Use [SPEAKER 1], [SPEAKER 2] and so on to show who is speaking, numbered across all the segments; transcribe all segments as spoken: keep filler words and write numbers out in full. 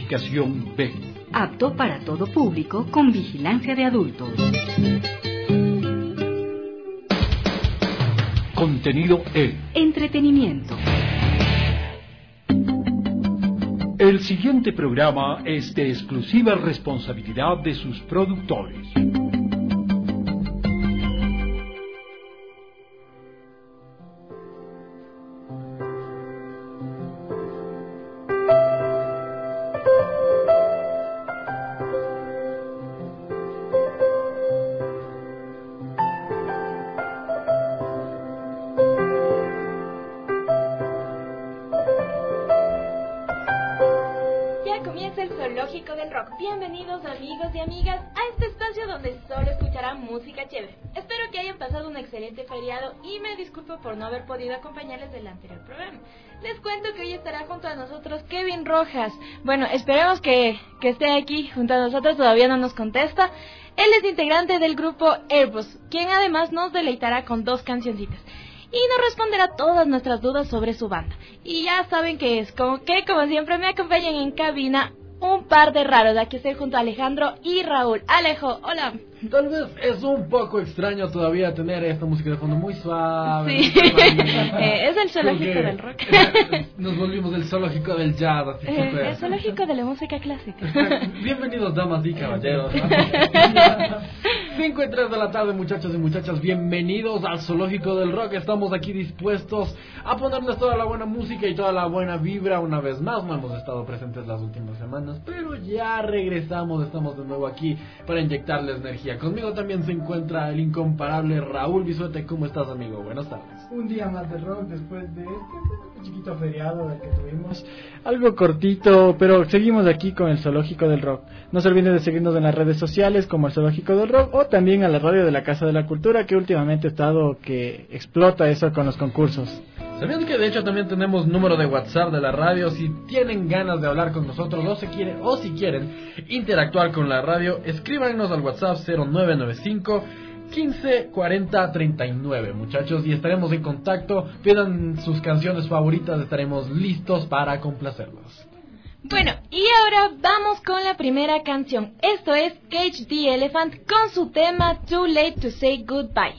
[SPEAKER 1] Clasificación B.
[SPEAKER 2] Apto para todo público con vigilancia de adultos.
[SPEAKER 1] Contenido E.
[SPEAKER 2] Entretenimiento.
[SPEAKER 1] El siguiente programa es de exclusiva responsabilidad de sus productores.
[SPEAKER 3] Bienvenidos amigos y amigas a este espacio donde solo escucharán música chévere. Espero que hayan pasado un excelente feriado y me disculpo por no haber podido acompañarles del anterior programa. Les cuento que hoy estará junto a nosotros Kevin Rojas. Bueno, esperemos que, que esté aquí junto a nosotros, todavía no nos contesta. Él es integrante del grupo Airbus, quien además nos deleitará con dos cancioncitas y nos responderá todas nuestras dudas sobre su banda. Y ya saben que es como que, como siempre, me acompañan en cabina un par de raros. Aquí estoy junto a Alejandro y Raúl. Alejo, hola.
[SPEAKER 4] Tal vez es un poco extraño todavía tener esta música de fondo muy suave.
[SPEAKER 3] Sí, eh, es el zoológico del rock.
[SPEAKER 4] Nos volvimos el zoológico del jazz. Así
[SPEAKER 3] eh, el zoológico de la música clásica.
[SPEAKER 4] Bienvenidos, damas y caballeros. cinco y tres de la tarde, muchachos y muchachas. Bienvenidos al zoológico del rock. Estamos aquí dispuestos a ponerles toda la buena música y toda la buena vibra. Una vez más, no hemos estado presentes las últimas semanas, pero ya regresamos. Estamos de nuevo aquí para inyectarles energía. Conmigo también se encuentra el incomparable Raúl Bisuete. ¿Cómo estás, amigo? Buenas tardes.
[SPEAKER 5] Un día más de rock después de este chiquito feriado del que tuvimos. Algo cortito, pero seguimos aquí con el Zoológico del Rock. No se olviden de seguirnos en las redes sociales como el Zoológico del Rock o también a la radio de la Casa de la Cultura, que últimamente ha estado que explota eso con los concursos.
[SPEAKER 4] ¿Sabían que de hecho también tenemos número de WhatsApp de la radio? Si tienen ganas de hablar con nosotros o si quieren, o si quieren interactuar con la radio, escríbanos al WhatsApp cero nueve nueve cinco quince cuarenta treinta y nueve, muchachos, y estaremos en contacto. Pidan sus canciones favoritas, estaremos listos para complacerlos.
[SPEAKER 3] Bueno, y ahora vamos con la primera canción. Esto es Cage the Elephant con su tema Too Late to Say Goodbye.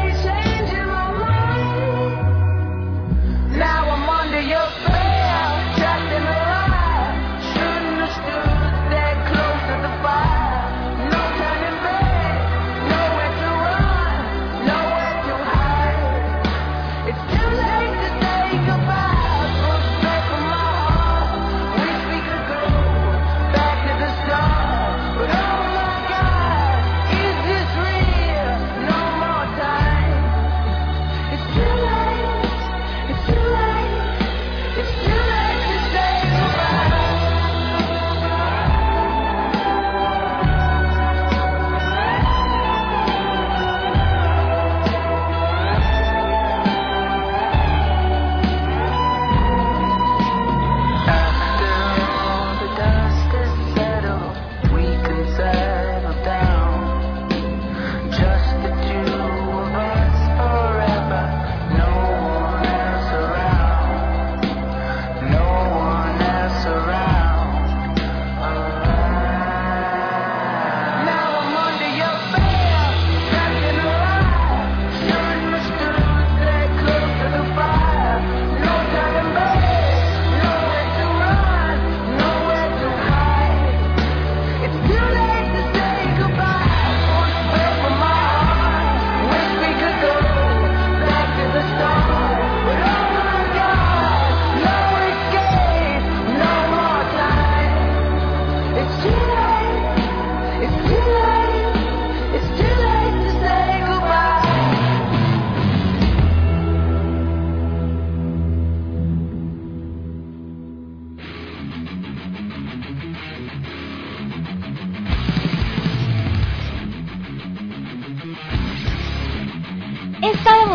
[SPEAKER 6] Now I'm under your spell.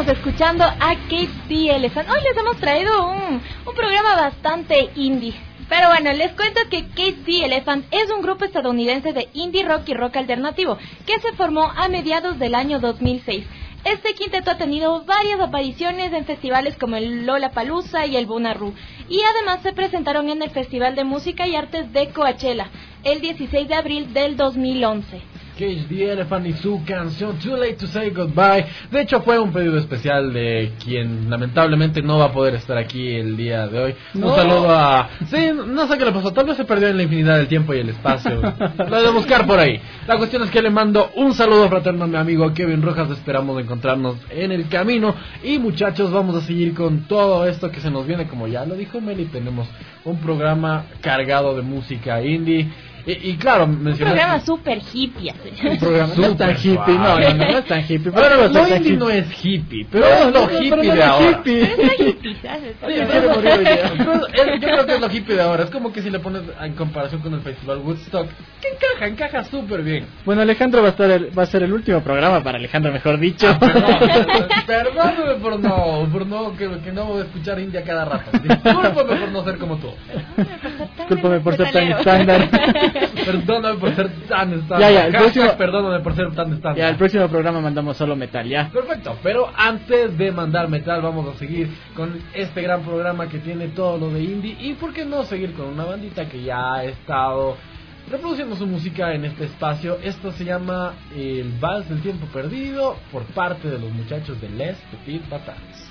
[SPEAKER 3] escuchando a Cage the Elephant. Hoy les hemos traído un, un programa bastante indie. Pero bueno, les cuento que Cage the Elephant es un grupo estadounidense de indie rock y rock alternativo que se formó a mediados del año dos mil seis. Este quinteto ha tenido varias apariciones en festivales como el Lollapalooza y el Bonnaroo, y además se presentaron en el Festival de Música y Artes de Coachella el dieciséis de abril del dos mil once.
[SPEAKER 4] Cage the Elephant y su canción Too Late to Say Goodbye. De hecho fue un pedido especial de quien lamentablemente no va a poder estar aquí el día de hoy. No. Un saludo a... Sí, no sé qué le pasó, tal vez se perdió en la infinidad del tiempo y el espacio. Lo he de buscar por ahí. La cuestión es que le mando un saludo fraterno a mi amigo Kevin Rojas. Esperamos encontrarnos en el camino. Y muchachos, vamos a seguir con todo esto que se nos viene. Como ya lo dijo Meli, tenemos un programa cargado de música indie. Y, y claro, mencioné...
[SPEAKER 3] Un programa super hippie.
[SPEAKER 5] Un programa no es tan hippie, no, no, no es tan hippie.
[SPEAKER 4] Pero bueno, lo indie no es hippie, pero no, es lo no, hippie no, de ahora.
[SPEAKER 5] Hippie.
[SPEAKER 3] Es lo hippie, ¿sabes?
[SPEAKER 5] Sí, sí,
[SPEAKER 4] yo creo que es lo hippie de ahora. Es como que si le pones en comparación con el Festival Woodstock, que encaja, encaja súper bien.
[SPEAKER 5] Bueno, Alejandro va a, estar el, va a ser el último programa para Alejandro, mejor dicho.
[SPEAKER 4] Ah, perdón, perdóname por no, por no, que, que no voy a escuchar indie a cada rato. Discúlpame por no ser como tú.
[SPEAKER 5] Discúlpame por ser tan estándar.
[SPEAKER 4] Perdóname por ser tan estándar.
[SPEAKER 5] Ya, ya, el próximo...
[SPEAKER 4] Perdóname por ser tan estándar.
[SPEAKER 5] Ya, el próximo programa mandamos solo metal, ya.
[SPEAKER 4] Perfecto, pero antes de mandar metal vamos a seguir con este gran programa que tiene todo lo de indie. Y por qué no seguir con una bandita que ya ha estado reproduciendo su música en este espacio. Esto se llama El Vals del Tiempo Perdido por parte de los muchachos de Les Petit Patates.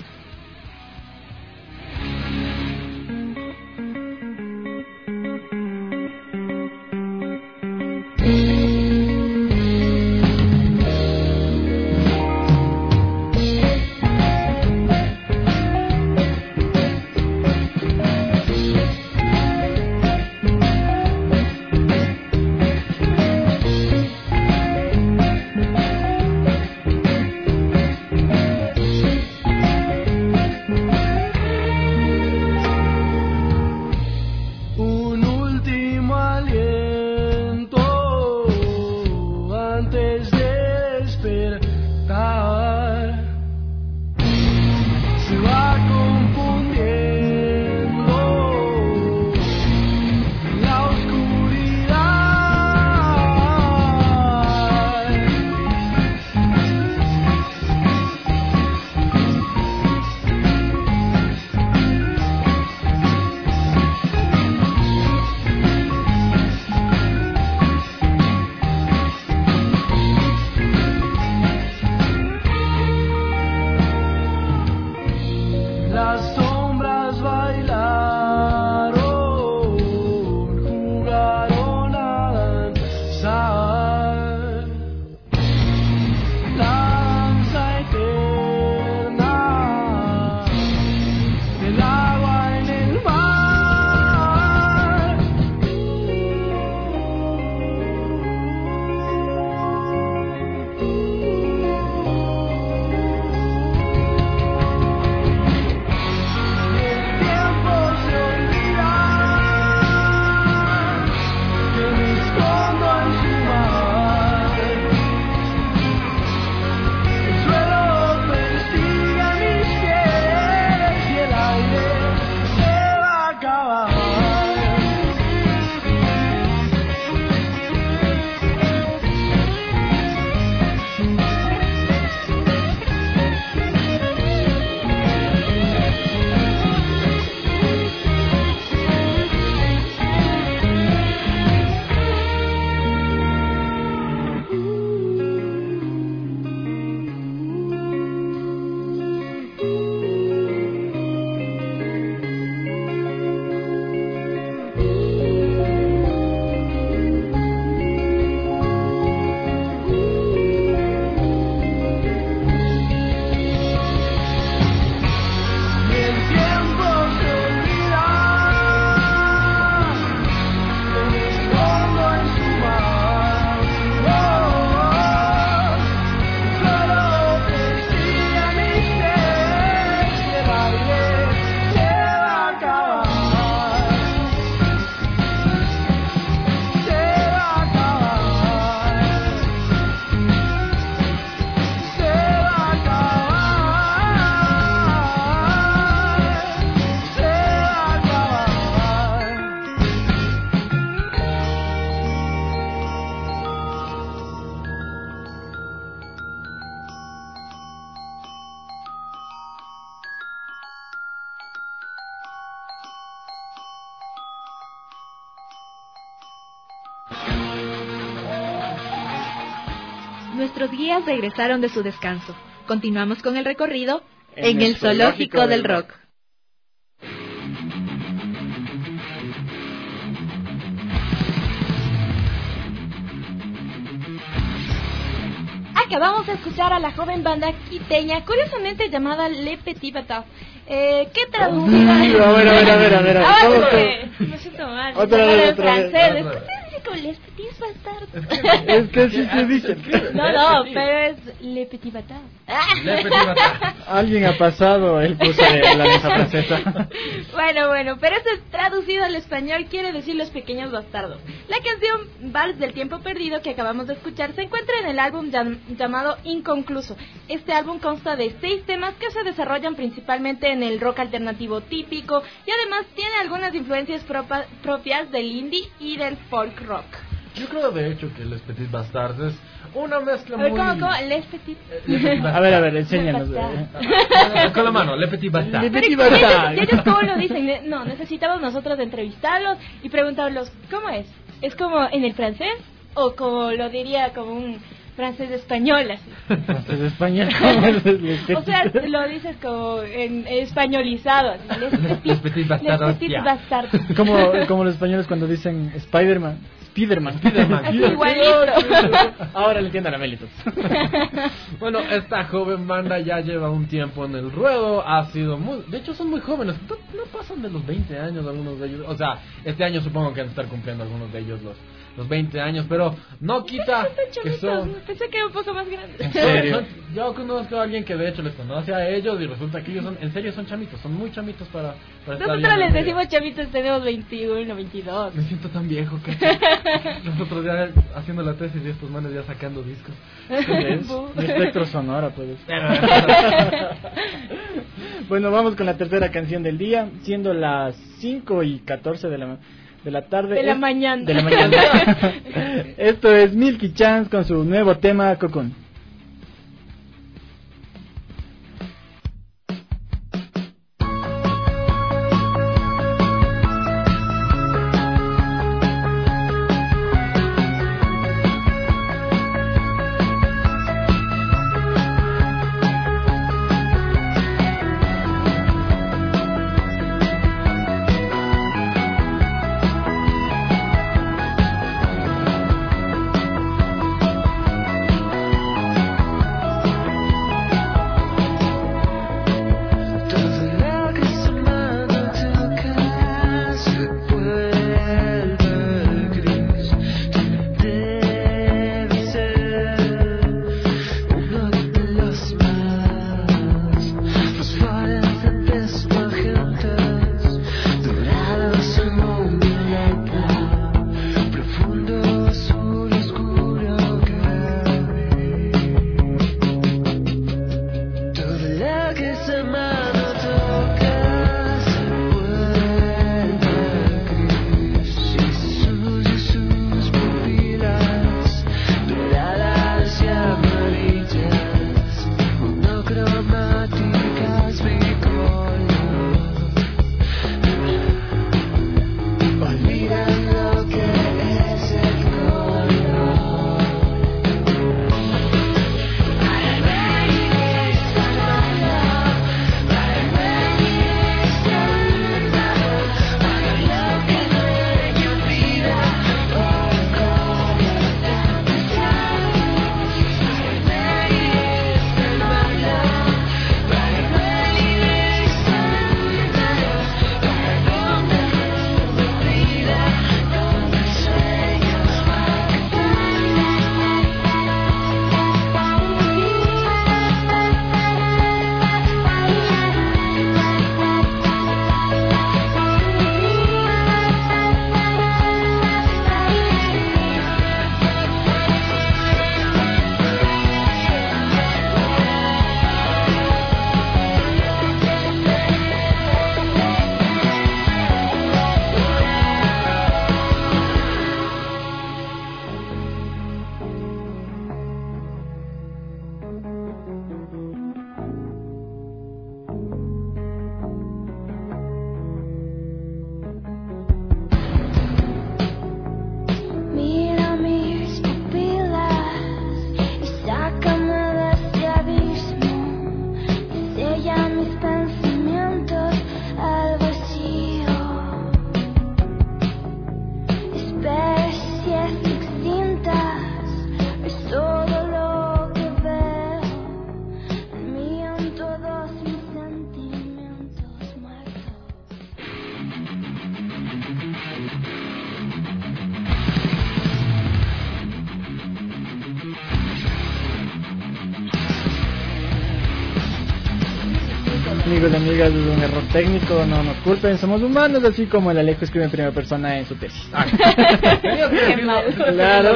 [SPEAKER 2] nuestros guías regresaron de su descanso. Continuamos con el recorrido en, en el, el Zoológico del Rock.
[SPEAKER 3] Acabamos de escuchar a la joven banda quiteña, curiosamente llamada Le Petit Bâtard. Eh, ¿Qué traducida?
[SPEAKER 5] A ver, a ver, a ver, a ver.
[SPEAKER 3] Ah,
[SPEAKER 5] ¿Cómo
[SPEAKER 3] porque me siento mal.
[SPEAKER 5] Otra vez,
[SPEAKER 3] en
[SPEAKER 5] otra vez.
[SPEAKER 3] francés. Después se dice como Les Petits Bastards.
[SPEAKER 5] Es que sí se dice.
[SPEAKER 3] No, no, pero es Le Petit Bâtard.
[SPEAKER 4] Le Petit Bâtard.
[SPEAKER 5] Alguien ha pasado el curso de la mesa francesa.
[SPEAKER 3] Bueno, bueno, pero esto es traducido al español, quiere decir Los Pequeños Bastardos. La canción Vals del Tiempo Perdido que acabamos de escuchar se encuentra en el álbum llam- llamado Inconcluso. Este álbum consta de seis temas que se desarrollan principalmente en el rock alternativo típico y además tiene algunas influencias propa- propias del indie y del folk rock.
[SPEAKER 4] Yo creo de hecho que Les Petits Bastards es una mezcla
[SPEAKER 3] A ver,
[SPEAKER 4] muy...
[SPEAKER 3] ¿cómo, cómo? Les Petit...
[SPEAKER 4] Les Petits
[SPEAKER 5] A ver, a ver, enséñanos.
[SPEAKER 3] Les Bastards.
[SPEAKER 4] Con la mano, Le Petit Bastard.
[SPEAKER 5] Le
[SPEAKER 3] Pero
[SPEAKER 5] Petit
[SPEAKER 3] ¿y ellos,
[SPEAKER 5] Bastard.
[SPEAKER 3] y ellos cómo lo dicen? Ne- No, necesitamos nosotros entrevistarlos y preguntarlos, ¿cómo es? ¿Es como en el francés? ¿O como lo diría como un francés español así?
[SPEAKER 5] Francés español. ¿Cómo es? Les
[SPEAKER 3] O sea,
[SPEAKER 5] Petit-
[SPEAKER 3] lo dices como en españolizado así. Les
[SPEAKER 4] Les
[SPEAKER 3] Petits
[SPEAKER 4] Petits Bastards,
[SPEAKER 3] Les Petits
[SPEAKER 4] ya.
[SPEAKER 3] Bastards.
[SPEAKER 5] Como, como los españoles cuando dicen Spider-Man. Spider-Man.
[SPEAKER 4] Spider-Man.
[SPEAKER 3] Así igualito.
[SPEAKER 5] Ahora le entiendan a Melitos.
[SPEAKER 4] Bueno, esta joven banda ya lleva un tiempo en el ruedo, ha sido muy... De hecho son muy jóvenes, no, no pasan de los veinte años algunos de ellos. O sea, este año supongo que van a estar cumpliendo algunos de ellos los, los veinte años, pero no quita
[SPEAKER 3] Están
[SPEAKER 4] que
[SPEAKER 3] chavitos,
[SPEAKER 4] son...
[SPEAKER 3] pensé que era un poco más grande.
[SPEAKER 5] ¿En serio?
[SPEAKER 4] Son- yo conozco a alguien que de hecho les conoce a ellos y resulta que ellos son, en serio son chamitos, son muy chamitos para, para estar
[SPEAKER 3] Nosotros
[SPEAKER 4] bien
[SPEAKER 3] les
[SPEAKER 4] en serio.
[SPEAKER 3] decimos chavitos, tenemos veintiuno, veintidós.
[SPEAKER 4] Me siento tan viejo que nosotros ya haciendo la tesis y estos manes ya sacando discos.
[SPEAKER 5] Mi espectro sonora, pues. Bueno, vamos con la tercera canción del día, siendo las cinco y catorce de la, de la tarde.
[SPEAKER 3] De la
[SPEAKER 5] Es-
[SPEAKER 3] mañana.
[SPEAKER 5] De la mañana. Esto es Milky Chance con su nuevo tema, Cocoon.
[SPEAKER 6] Vida
[SPEAKER 5] Amigos y amigas, es un error técnico, no nos culpen, somos humanos, así como el Alejo escribe en primera persona en su tesis. Ah,
[SPEAKER 3] Qué mal.
[SPEAKER 5] Claro.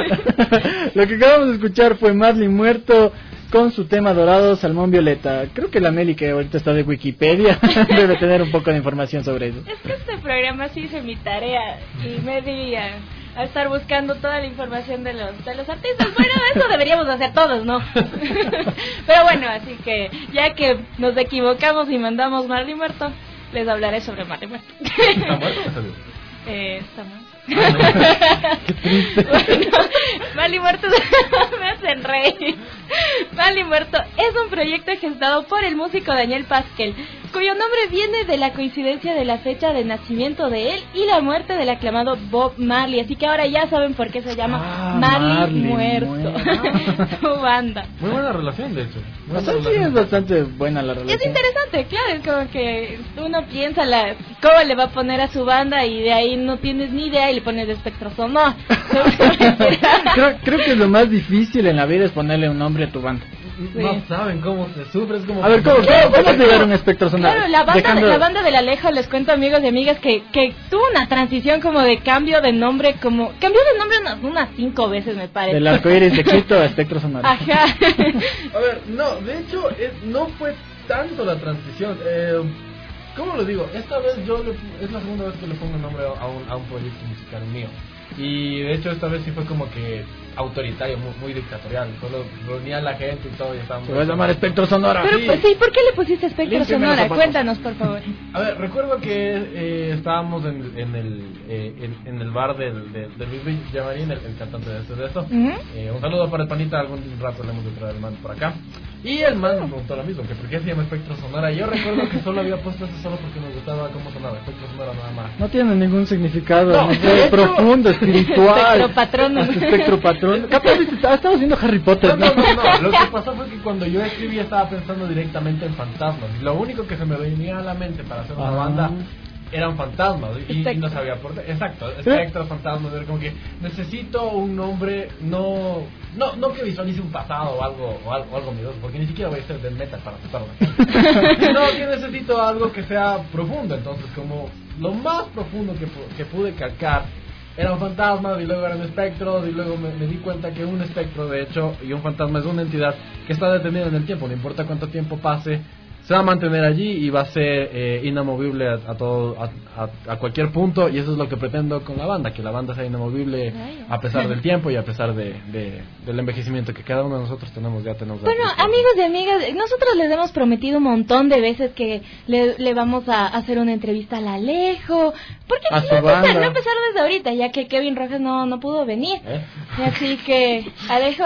[SPEAKER 5] Lo que acabamos de escuchar fue Marley Muerto con su tema dorado, Salmón Violeta. Creo que la Meli, que ahorita está de Wikipedia, debe tener un poco de información sobre eso.
[SPEAKER 3] Es que este programa sí hice mi tarea y me di a, a estar buscando toda la información de los de los artistas. Bueno, eso deberíamos hacer todos, ¿no? Pero bueno, así que ya que nos equivocamos y mandamos Marley Muerto, les hablaré sobre Marley Muerto.
[SPEAKER 4] ¿Está muerto o salió?
[SPEAKER 3] Eh, está muerto.
[SPEAKER 5] Qué triste.
[SPEAKER 3] Bueno, Marley Muerto me hacen reír. Marley Muerto es un proyecto gestado por el músico Daniel Pasquel, cuyo nombre viene de la coincidencia de la fecha de nacimiento de él y la muerte del aclamado Bob Marley. Así que ahora ya saben por qué se llama
[SPEAKER 5] ah,
[SPEAKER 3] Marley,
[SPEAKER 5] Marley
[SPEAKER 3] Muerto,
[SPEAKER 5] Muerto.
[SPEAKER 3] su banda.
[SPEAKER 4] Muy buena relación, de hecho. Muy
[SPEAKER 5] O sea,
[SPEAKER 4] buena
[SPEAKER 5] sí,
[SPEAKER 4] relación.
[SPEAKER 5] es bastante buena la
[SPEAKER 3] Es
[SPEAKER 5] relación.
[SPEAKER 3] interesante, claro, es como que uno piensa la cómo le va a poner a su banda y de ahí no tienes ni idea y le pones de espectro sonoro.
[SPEAKER 5] creo, creo que lo más difícil en la vida es ponerle un nombre a tu banda.
[SPEAKER 4] No saben cómo se sufre, es como...
[SPEAKER 5] A ver, ¿cómo, cómo, cómo te llevar un espectro sonoro?
[SPEAKER 3] Claro, la banda,
[SPEAKER 5] Dejando...
[SPEAKER 3] la banda del Alejo, les cuento amigos y amigas que, que tuvo una transición como de cambio de nombre, como cambió de nombre unas, unas cinco veces me parece.
[SPEAKER 5] Del arcoíris de Quito a espectro sonoro.
[SPEAKER 3] Ajá.
[SPEAKER 4] A ver, no, de hecho, es, no fue tanto la transición. Eh, ¿Cómo lo digo? Esta vez yo, le, es la segunda vez que le pongo nombre a un, a un proyecto musical mío. Y de hecho esta vez sí fue como que autoritario, muy, muy dictatorial. Solo reunía a la gente y todo y estábamos...
[SPEAKER 5] Se va a llamar espectro sonoro.
[SPEAKER 3] Pero
[SPEAKER 4] Sí.
[SPEAKER 3] pues, sí, ¿por qué le pusiste espectro
[SPEAKER 5] Límpiame los
[SPEAKER 3] sonora?
[SPEAKER 5] zapatos.
[SPEAKER 3] Cuéntanos, por favor.
[SPEAKER 4] A ver, recuerdo que eh, estábamos en, en, el, eh, en, en el bar del, del, del Luis Villamarín, el, el cantante de esto de eso.
[SPEAKER 3] Uh-huh.
[SPEAKER 4] Eh, un saludo para el panita, algún rato le hemos de traer el man por acá. Y el man me preguntó lo mismo, que por qué se llama espectro sonora. Y yo recuerdo que solo había puesto eso solo porque me gustaba cómo sonaba, espectro sonora nada más.
[SPEAKER 5] No tiene ningún significado,
[SPEAKER 4] No,
[SPEAKER 5] no sé,
[SPEAKER 4] de hecho-
[SPEAKER 5] profundo, espiritual.
[SPEAKER 3] Espectro patrono.
[SPEAKER 5] Espectro patrón. Capaz viste, ah, estamos viendo Harry Potter,
[SPEAKER 4] No,
[SPEAKER 5] ¿no?
[SPEAKER 4] no, no, no. Lo que pasó fue que cuando yo escribía estaba pensando directamente en fantasmas. Y lo único que se me venía a la mente para hacer una
[SPEAKER 5] Ah.
[SPEAKER 4] banda eran fantasmas. Y, y
[SPEAKER 3] Espectro.
[SPEAKER 4] no sabía por qué. Exacto, espectros, fantasmas. Era como que necesito un nombre no no no que visualice un pasado o algo o algo, o algo miedoso, porque ni siquiera voy a ser del metal para aceptarlo. No, que necesito algo que sea profundo. Entonces, como lo más profundo que, pu- que pude calcar eran fantasmas y luego eran espectros y luego me, me di cuenta que un espectro de hecho y un fantasma es una entidad que está detenida en el tiempo, no importa cuánto tiempo pase, se va a mantener allí y va a ser eh, inamovible a, a todo a, a, a cualquier punto, y eso es lo que pretendo con la banda, que la banda sea inamovible a pesar del tiempo y a pesar de, de del envejecimiento que cada uno de nosotros tenemos, ya tenemos.
[SPEAKER 3] Bueno, amigos y amigas, nosotros les hemos prometido un montón de veces que le, le vamos a hacer una entrevista al Alejo. ¿Por qué
[SPEAKER 5] A
[SPEAKER 3] no
[SPEAKER 5] su
[SPEAKER 3] empezar,
[SPEAKER 5] banda.
[SPEAKER 3] no empezar desde ahorita, ya que Kevin Rojas no, no pudo venir?
[SPEAKER 4] ¿Eh?
[SPEAKER 3] Y así que, Alejo,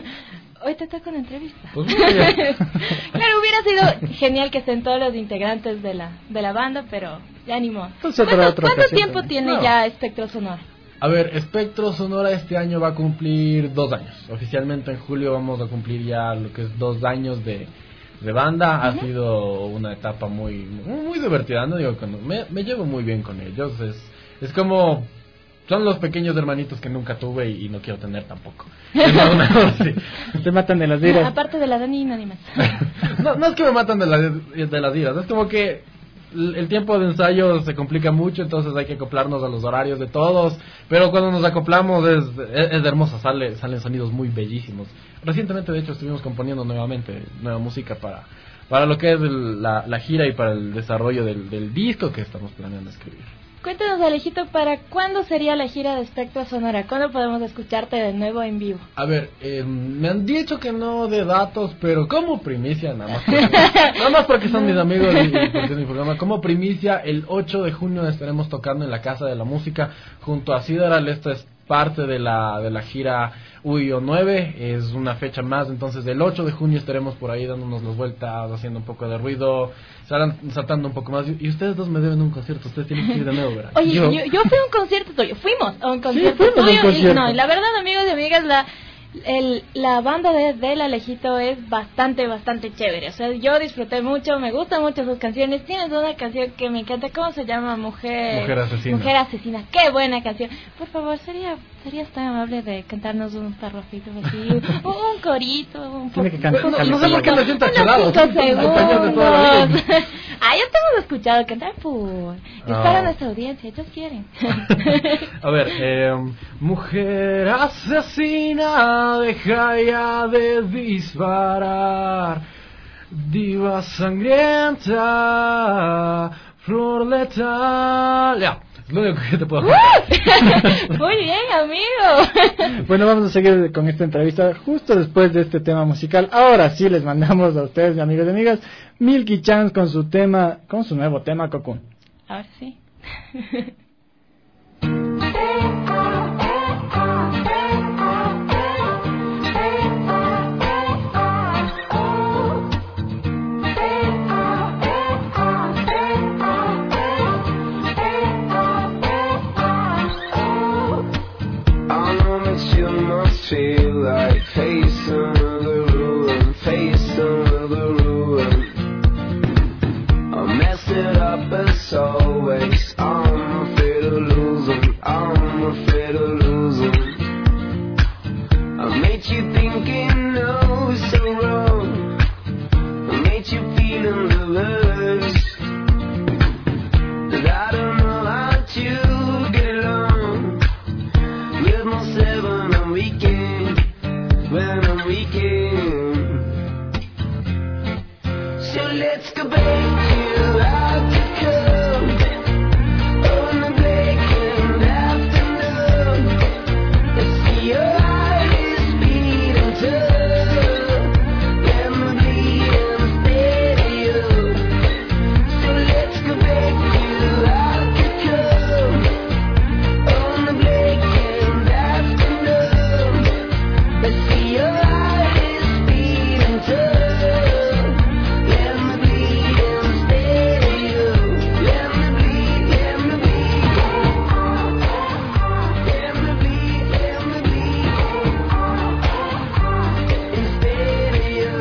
[SPEAKER 3] hoy te toca una entrevista.
[SPEAKER 4] Pues mira, ya.
[SPEAKER 3] Claro, hubiera sido genial que estén todos los integrantes de la de la banda, pero ya ni modo.
[SPEAKER 5] Pues otra-
[SPEAKER 3] ¿Cuánto,
[SPEAKER 5] otra
[SPEAKER 3] cuánto
[SPEAKER 5] ocasión
[SPEAKER 3] tiempo
[SPEAKER 5] también.
[SPEAKER 3] tiene
[SPEAKER 4] No.
[SPEAKER 3] ya Espectro Sonoro?
[SPEAKER 4] A ver, Espectro Sonora este año va a cumplir dos años. Oficialmente en julio vamos a cumplir ya lo que es dos años de, de banda. Ha sido una etapa muy muy, muy divertida, no digo que no. Me, me llevo muy bien con ellos. Es, es como... Son los pequeños hermanitos que nunca tuve y, y no quiero tener tampoco. Es más o menos así.
[SPEAKER 5] Te matan de las
[SPEAKER 3] No,
[SPEAKER 5] iras.
[SPEAKER 3] aparte de la Dani, nadie más.
[SPEAKER 4] No, no es que me matan de, la, de las iras, es como que el el tiempo de ensayo se complica mucho, entonces hay que acoplarnos a los horarios de todos, pero cuando nos acoplamos es, es, es hermoso, sale, salen sonidos muy bellísimos. Recientemente de hecho estuvimos componiendo nuevamente nueva música para, para lo que es el- la, la gira y para el desarrollo del, del disco que estamos planeando escribir.
[SPEAKER 3] Cuéntanos, Alejito, ¿para cuándo sería la gira de Espectro Sonora? ¿Cuándo podemos escucharte de nuevo en vivo?
[SPEAKER 4] A ver, eh, me han dicho que no de datos, pero como primicia, nada más porque, nada más porque son mis amigos y, y porque es mi programa, como primicia, el ocho de junio estaremos tocando en la Casa de la Música junto a Sideral. Esto es parte de la de la gira U I O nueve, es una fecha más, entonces el ocho de junio estaremos por ahí dándonos las vueltas, haciendo un poco de ruido, sal- saltando un poco más, y ustedes dos me deben un concierto, ustedes tienen que ir de nuevo, ¿verdad?
[SPEAKER 3] Oye, yo,
[SPEAKER 5] Yo-
[SPEAKER 3] yo fui a un concierto tuyo, fuimos a un concierto
[SPEAKER 5] fuimos a un
[SPEAKER 3] tuyo, y
[SPEAKER 5] concierto.
[SPEAKER 3] no, la verdad, amigos y amigas, la el, la banda de, de La Alejito es bastante, bastante chévere. O sea, yo disfruté mucho, me gustan mucho sus canciones. Tienes una canción que me encanta, ¿cómo se llama? Mujer...
[SPEAKER 4] Mujer Asesina.
[SPEAKER 3] Mujer Asesina, qué buena canción. Por favor, sería serías tan amable de cantarnos un parrafito así, un, un corito, un
[SPEAKER 5] Tiene que cantar.
[SPEAKER 4] No, no sé por qué me siento achorado.
[SPEAKER 3] cinco segundos.
[SPEAKER 4] De toda la vida.
[SPEAKER 3] Ah, ya te hemos escuchado cantar, pues. Es
[SPEAKER 4] No.
[SPEAKER 3] para nuestra audiencia, ellos quieren.
[SPEAKER 4] A ver, eh, mujer asesina, deja ya de disparar. Diva sangrienta, flor letal. Ya, es lo único que te puedo contar.
[SPEAKER 3] Muy bien, amigo.
[SPEAKER 5] Bueno, vamos a seguir con esta entrevista justo después de este tema musical. Ahora sí les mandamos a ustedes, amigos y amigas, Milky Chance con su tema, con su nuevo tema, Cocoon.
[SPEAKER 3] Ahora sí.
[SPEAKER 6] Feel like face another ruin, face another ruin. I messed it up as always. I'm afraid of losing, I'm afraid of losing. I made you thinking no, it's so wrong. I made you feel in reverse. That I don't know how to get along with myself when I'm weekend, when I'm weekend. So let's go back to Alcatraz on the blackened afternoon. Let's see your eyes beating tough, let me bleed and steady you. So let's go back to Alcatraz on the blackened afternoon. Let's see your eyes beating tough. Let me bleed and steady you. Let me bleed, let me bleed. Let me bleed, let me bleed. And steady you.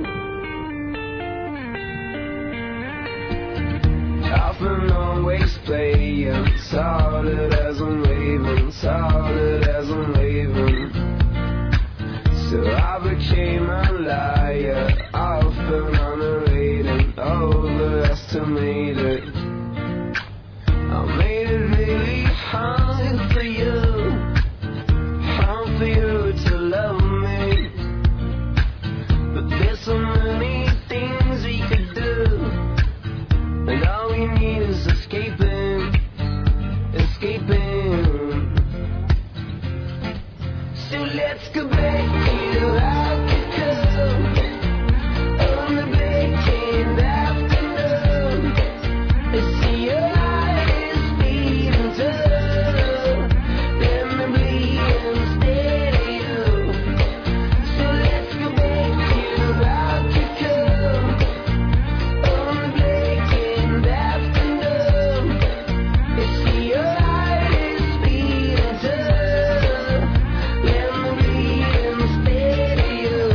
[SPEAKER 6] I've been always playing, solid as I'm waving, solid as I'm waving. So I became a liar, I've been underrated, overestimated. I made it really hard for you, hard for you to love me. But there's so many things we could do, and all we need is escaping, escaping. So let's go back to Alcatraz on the blackened afternoon. Let's see your eyes beating tough. Let me bleed and steady you. So let's go back to Alcatraz on the blackened afternoon. Let's see your eyes beating tough. Let me bleed and steady you.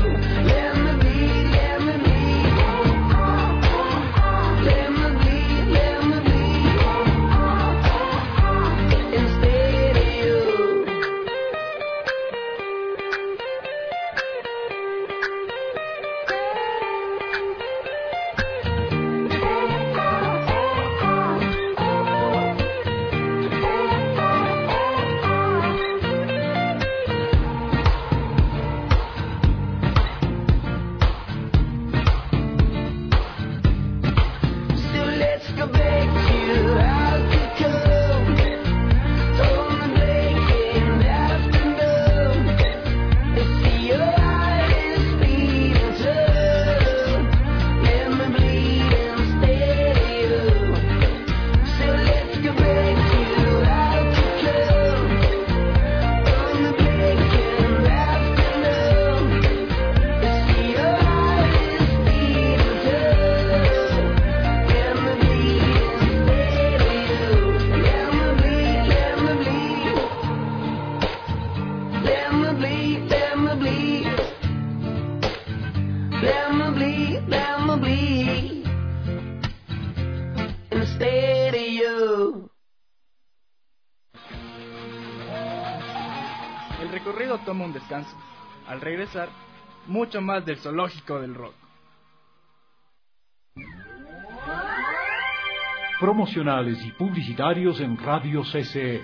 [SPEAKER 7] El recorrido toma un descanso. Al regresar, mucho más del Zoológico del Rock.
[SPEAKER 1] Promocionales y publicitarios en Radio C C E.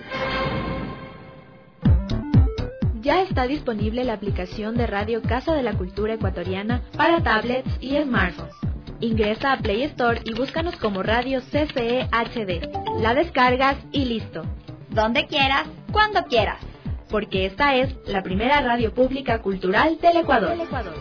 [SPEAKER 2] Ya está disponible la aplicación de Radio Casa de la Cultura Ecuatoriana para tablets y smartphones. Ingresa a Play Store y búscanos como Radio C C E H D. La descargas y listo.
[SPEAKER 8] Donde quieras, cuando quieras.
[SPEAKER 2] Porque esta es la primera radio pública cultural del Ecuador. Del Ecuador.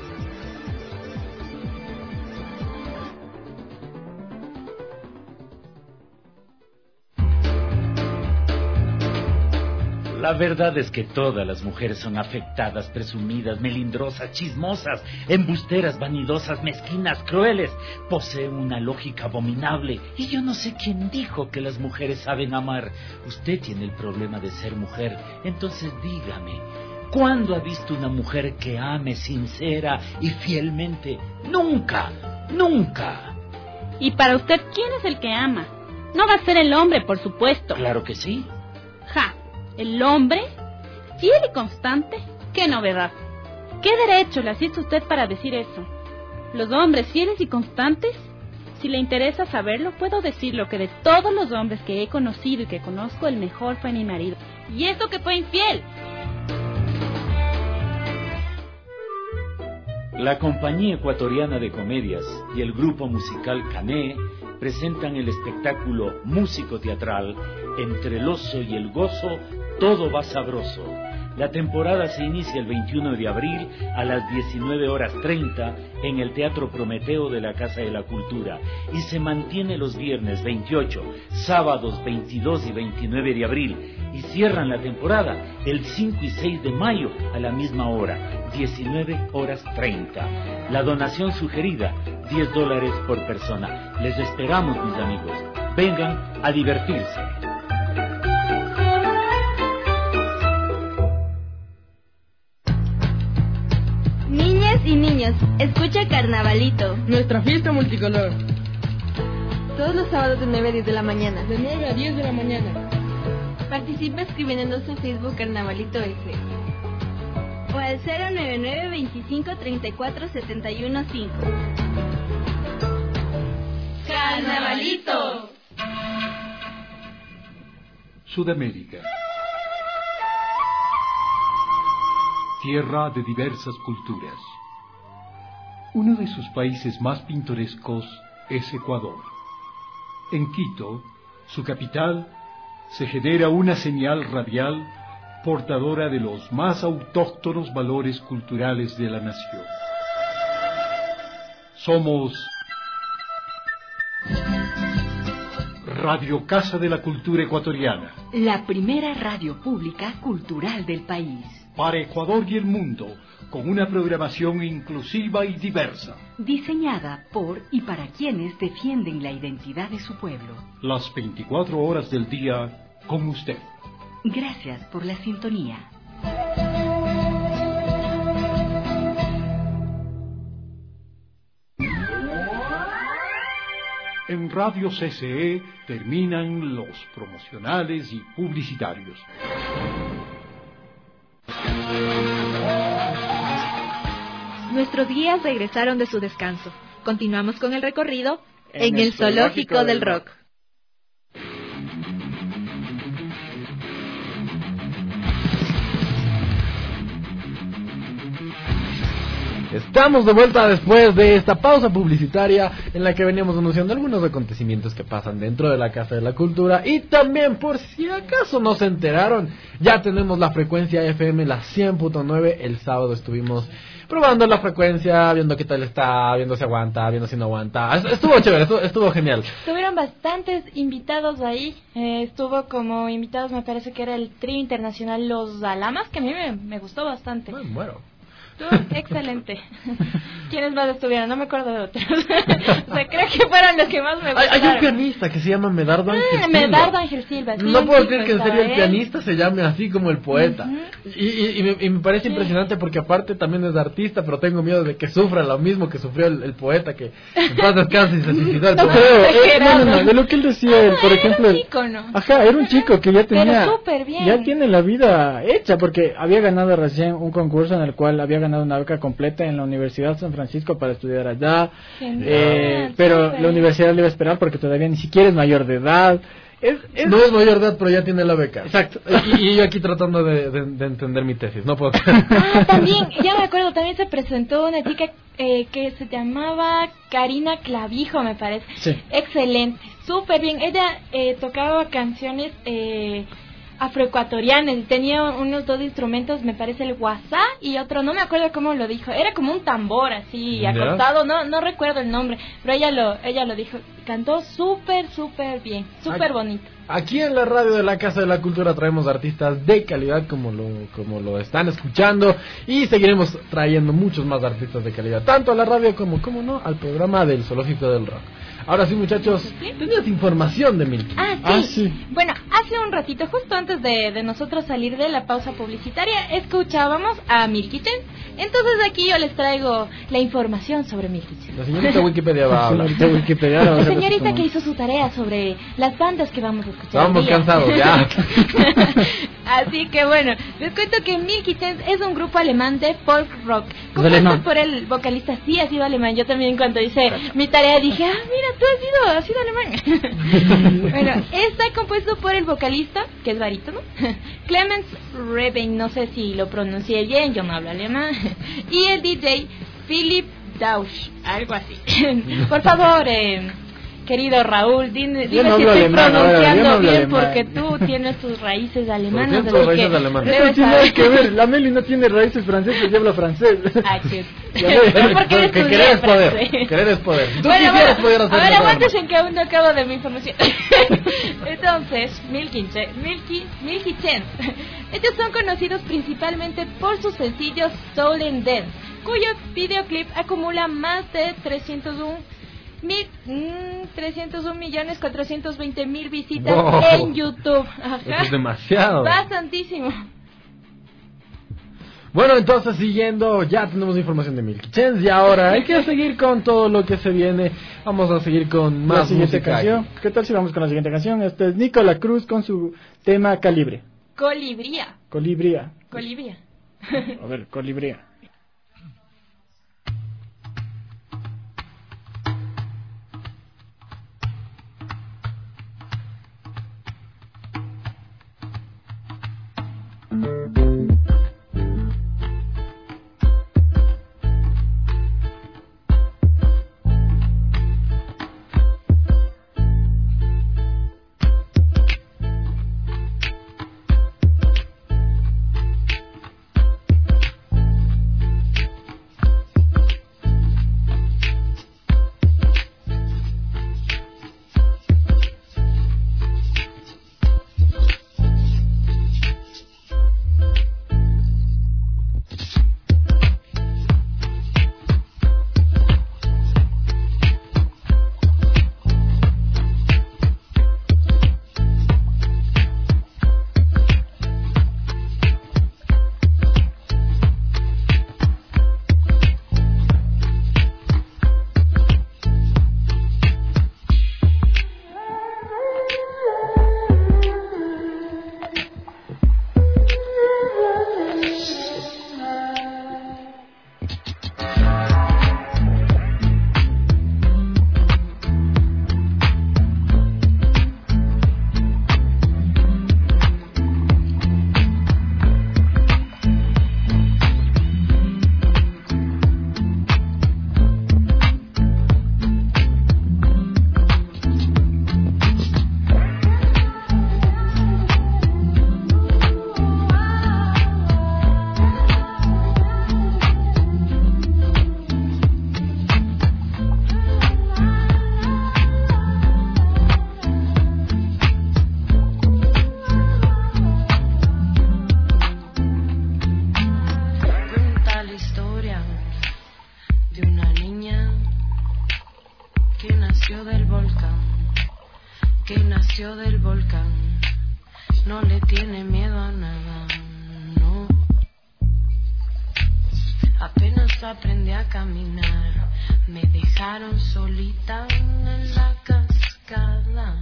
[SPEAKER 9] La verdad es que todas las mujeres son afectadas, presumidas, melindrosas, chismosas, embusteras, vanidosas, mezquinas, crueles. Poseen una lógica abominable. Y yo no sé quién dijo que las mujeres saben amar. Usted tiene el problema de ser mujer. Entonces dígame, ¿cuándo ha visto una mujer que ame sincera y fielmente? Nunca, nunca.
[SPEAKER 10] Y para usted, ¿quién es el que ama? No va a ser el hombre, por supuesto.
[SPEAKER 9] Claro que sí.
[SPEAKER 10] Ja. El hombre, fiel y constante, qué novedad. ¿Qué derecho le asiste usted para decir eso? Los hombres fieles y constantes, si le interesa saberlo, puedo decirlo que de todos los hombres que he conocido y que conozco, el mejor fue mi marido. Y eso que fue infiel.
[SPEAKER 9] La Compañía Ecuatoriana de Comedias y el grupo musical Cané presentan el espectáculo músico-teatral Entre el oso y el gozo, todo va sabroso. La temporada se inicia el veintiuno de abril a las diecinueve horas treinta en el Teatro Prometeo de la Casa de la Cultura y se mantiene los viernes veintiocho, sábados veintidós y veintinueve de abril y cierran la temporada el cinco y seis de mayo a la misma hora, diecinueve horas treinta. La donación sugerida, diez dólares por persona. Les esperamos, mis amigos. Vengan a divertirse.
[SPEAKER 8] Niñas y niños, escucha Carnavalito,
[SPEAKER 11] nuestra fiesta multicolor.
[SPEAKER 12] Todos los sábados de nueve a diez de la mañana.
[SPEAKER 11] De nueve a diez de la mañana.
[SPEAKER 12] Participa escribiéndonos en Facebook Carnavalito S.
[SPEAKER 8] O al cero nueve nueve veinticinco treinta y cuatro setenta y uno cinco.
[SPEAKER 3] ¡Carnavalito!
[SPEAKER 1] Sudamérica. Tierra de diversas culturas. Uno de sus países más pintorescos es Ecuador. En Quito, su capital, se genera una señal radial portadora de los más autóctonos valores culturales de la nación. Somos Radio Casa de la Cultura Ecuatoriana,
[SPEAKER 13] la primera radio pública cultural del país.
[SPEAKER 1] Para Ecuador y el mundo, con una programación inclusiva y diversa.
[SPEAKER 13] Diseñada por y para quienes defienden la identidad de su pueblo.
[SPEAKER 1] Las veinticuatro horas del día con usted.
[SPEAKER 13] Gracias por la sintonía.
[SPEAKER 1] En Radio C C E terminan los promocionales y publicitarios.
[SPEAKER 2] Nuestros guías regresaron de su descanso. Continuamos con el recorrido en, en el, el Zoológico, Zoológico del Rock.
[SPEAKER 4] Estamos de vuelta después de esta pausa publicitaria en la que veníamos anunciando algunos acontecimientos que pasan dentro de la Casa de la Cultura y también, por si acaso no se enteraron, ya tenemos la frecuencia F M, la cien punto nueve. El sábado estuvimos probando la frecuencia, viendo qué tal está, viendo si aguanta, viendo si no aguanta. Estuvo chévere, estuvo, estuvo genial.
[SPEAKER 3] Estuvieron bastantes invitados ahí. Eh, estuvo como invitados, me parece que era el trío internacional Los Alamas, que a mí me, me gustó bastante.
[SPEAKER 4] Bueno, bueno.
[SPEAKER 3] Excelente. ¿Quiénes más estuvieron? No me acuerdo de otros. O sea, creo que fueron los que más me
[SPEAKER 4] Hay,
[SPEAKER 3] gustaron.
[SPEAKER 4] hay un pianista que se llama Medardo Ángel
[SPEAKER 3] Ah,
[SPEAKER 4] Silva.
[SPEAKER 3] Medardo Ángel Silva. Sí,
[SPEAKER 4] No
[SPEAKER 3] un
[SPEAKER 4] puedo
[SPEAKER 3] tipo
[SPEAKER 4] creer que en
[SPEAKER 3] estaba
[SPEAKER 4] serio el
[SPEAKER 3] él.
[SPEAKER 4] pianista se llame así como el poeta.
[SPEAKER 3] Ujú.
[SPEAKER 4] y, y, y, me, y me parece
[SPEAKER 3] Sí.
[SPEAKER 4] impresionante porque aparte también es artista, pero tengo miedo de que sufra lo mismo que sufrió el, el poeta, que en paz descanse y se suicidó. el
[SPEAKER 5] No
[SPEAKER 4] poeta.
[SPEAKER 5] creo, eh,
[SPEAKER 3] Exagerado.
[SPEAKER 5] no, no, no, de lo que él decía, él, por
[SPEAKER 3] Ah,
[SPEAKER 5] ejemplo,
[SPEAKER 3] era un
[SPEAKER 5] el-
[SPEAKER 3] ícono.
[SPEAKER 5] ajá, era un chico que ya
[SPEAKER 3] Pero
[SPEAKER 5] tenía,
[SPEAKER 3] súper bien.
[SPEAKER 5] ya tiene la vida hecha, porque había ganado recién un concurso en el cual había ganado una beca completa en la Universidad de San Francisco para estudiar allá,
[SPEAKER 3] Genial,
[SPEAKER 5] eh, pero
[SPEAKER 3] súper.
[SPEAKER 5] la universidad le iba a esperar porque todavía ni siquiera es mayor de edad. Es, es-
[SPEAKER 4] No es mayor de edad, pero ya tiene la beca.
[SPEAKER 5] Exacto.
[SPEAKER 4] Y, y yo aquí tratando de, de, de entender mi tesis, no puedo creer.
[SPEAKER 3] Ah, también, ya me acuerdo, también se presentó una chica eh, que se llamaba Karina Clavijo, me parece.
[SPEAKER 5] Sí.
[SPEAKER 3] Excelente, súper bien. Ella eh, tocaba canciones eh, afroecuatorianas y tenía unos dos instrumentos, me parece el guasá y otro, no me acuerdo cómo lo dijo. Era como un tambor así,
[SPEAKER 4] Ya.
[SPEAKER 3] acostado, no no recuerdo el nombre, pero ella lo ella lo dijo. Cantó súper, súper bien, súper
[SPEAKER 4] Ay.
[SPEAKER 3] bonito.
[SPEAKER 4] Aquí en la radio de la Casa de la Cultura traemos artistas de calidad como lo, como lo están escuchando y seguiremos trayendo muchos más artistas de calidad, tanto a la radio como, como no, al programa del Zoológico del Rock. Ahora sí, muchachos, tenías información de Milky.
[SPEAKER 3] Ah, sí.
[SPEAKER 5] Ah, sí.
[SPEAKER 3] Bueno, hace un ratito, justo antes de, de nosotros salir de la pausa publicitaria, escuchábamos a Milky Chance. Entonces aquí yo les traigo la información sobre Milky Chance.
[SPEAKER 4] La señorita Wikipedia va a hablar.
[SPEAKER 5] Señorita Wikipedia, ahora
[SPEAKER 3] La
[SPEAKER 5] vamos a ver
[SPEAKER 3] señorita
[SPEAKER 5] cómo-
[SPEAKER 3] que hizo su tarea sobre las bandas que vamos a escuchar.
[SPEAKER 4] Estamos
[SPEAKER 3] hoy día.
[SPEAKER 4] cansados, ya.
[SPEAKER 3] Así que bueno, les cuento que Milky Chance es un grupo alemán de folk rock, compuesto
[SPEAKER 5] alemán.
[SPEAKER 3] por el vocalista, sí ha sido alemán. Yo también cuando hice mi tarea dije, ah, mira, tú has sido, has sido alemán. Bueno, está compuesto por el vocalista, que es barítono, Clemens Reben, no sé si lo pronuncié bien, yo no hablo alemán, y el D J Philip Dausch, algo así. Por favor, eh, querido Raúl, dime,
[SPEAKER 5] Yo
[SPEAKER 3] dime
[SPEAKER 5] no
[SPEAKER 3] si
[SPEAKER 5] hablo
[SPEAKER 3] estoy
[SPEAKER 5] alemán, ahora, yo
[SPEAKER 3] pronunciando
[SPEAKER 5] no hablo
[SPEAKER 3] bien,
[SPEAKER 5] alemán.
[SPEAKER 3] porque tú tienes tus raíces alemanas.
[SPEAKER 4] tienes tus
[SPEAKER 3] así
[SPEAKER 4] raíces
[SPEAKER 3] que
[SPEAKER 4] alemanas.
[SPEAKER 3] debes
[SPEAKER 5] Eso tiene
[SPEAKER 3] saber.
[SPEAKER 5] que ver, la Meli no tiene raíces francesas y habla francés.
[SPEAKER 3] Ah, chut.
[SPEAKER 5] Ya ves,
[SPEAKER 3] Pero porque
[SPEAKER 4] que
[SPEAKER 3] estudié
[SPEAKER 4] querer es poder,
[SPEAKER 3] francés.
[SPEAKER 4] querer es poder. Tú
[SPEAKER 3] Bueno,
[SPEAKER 4] quisieras
[SPEAKER 3] bueno,
[SPEAKER 4] poder hacer
[SPEAKER 3] a ver,
[SPEAKER 4] mejor,
[SPEAKER 3] aguántense
[SPEAKER 4] hermano.
[SPEAKER 3] que aún no acabo de mi información. Entonces, Milky, Ch- Milky, Milky Chance. Ellos son conocidos principalmente por sus sencillos Soul and Dance, cuyo videoclip acumula más de trescientos uno Mil, mm, trescientos un millones cuatrocientos veinte mil visitas
[SPEAKER 4] Wow.
[SPEAKER 3] en YouTube. Ajá.
[SPEAKER 4] Eso es demasiado.
[SPEAKER 3] Bastantísimo.
[SPEAKER 4] Bueno, entonces siguiendo, ya tenemos información de Milky Chance y ahora hay que seguir con todo lo que se viene. Vamos a seguir con
[SPEAKER 5] La
[SPEAKER 4] más
[SPEAKER 5] siguiente
[SPEAKER 4] música.
[SPEAKER 5] canción. ¿Qué tal si vamos con la siguiente canción? Este es Nicola Cruz con su tema Calibre.
[SPEAKER 3] Colibría.
[SPEAKER 5] Colibría.
[SPEAKER 3] Colibría.
[SPEAKER 5] A ver, colibría.
[SPEAKER 14] nació del volcán, no le tiene miedo a nada, no. Apenas aprendí a caminar, me dejaron solita en la cascada.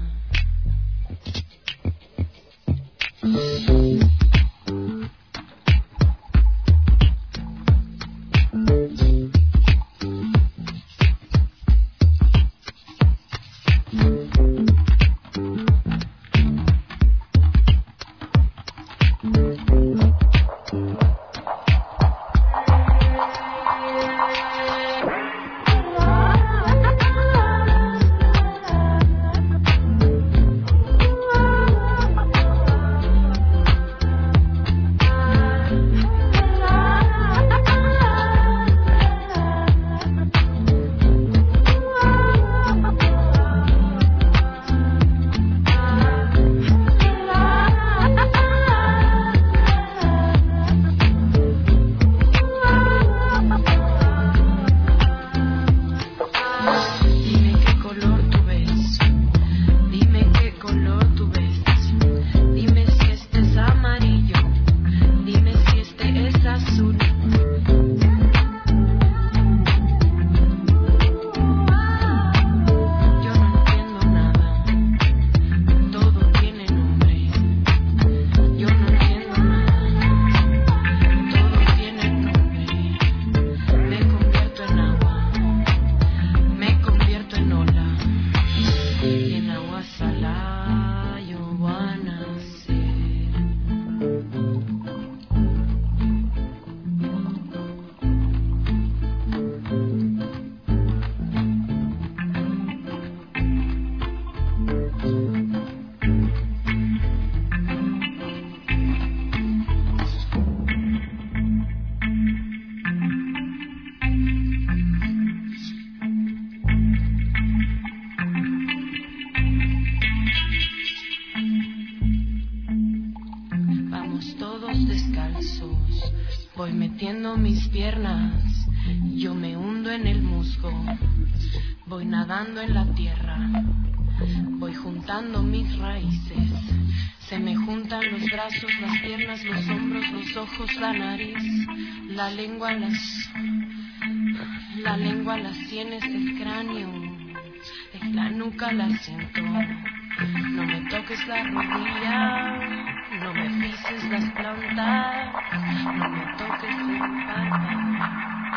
[SPEAKER 14] En la tierra, voy juntando mis raíces, se me juntan los brazos, las piernas, los hombros, los ojos, la nariz, la lengua, las, la lengua, las sienes, el cráneo, en la nuca la siento, no me toques la rodilla, no me pises las plantas, no me toques el párpado.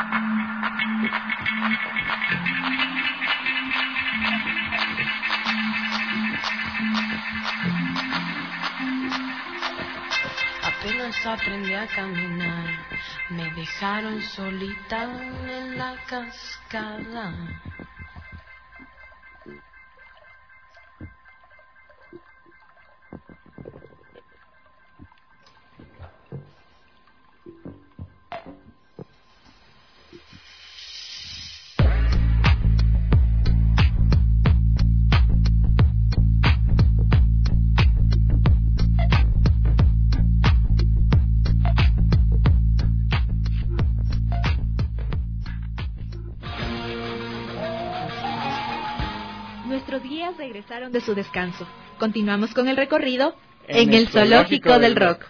[SPEAKER 14] Apenas aprendí a caminar, me dejaron solita en la cascada.
[SPEAKER 2] Regresaron de su descanso. Continuamos con el recorrido en, en el, el Zoológico, Zoológico del Rock.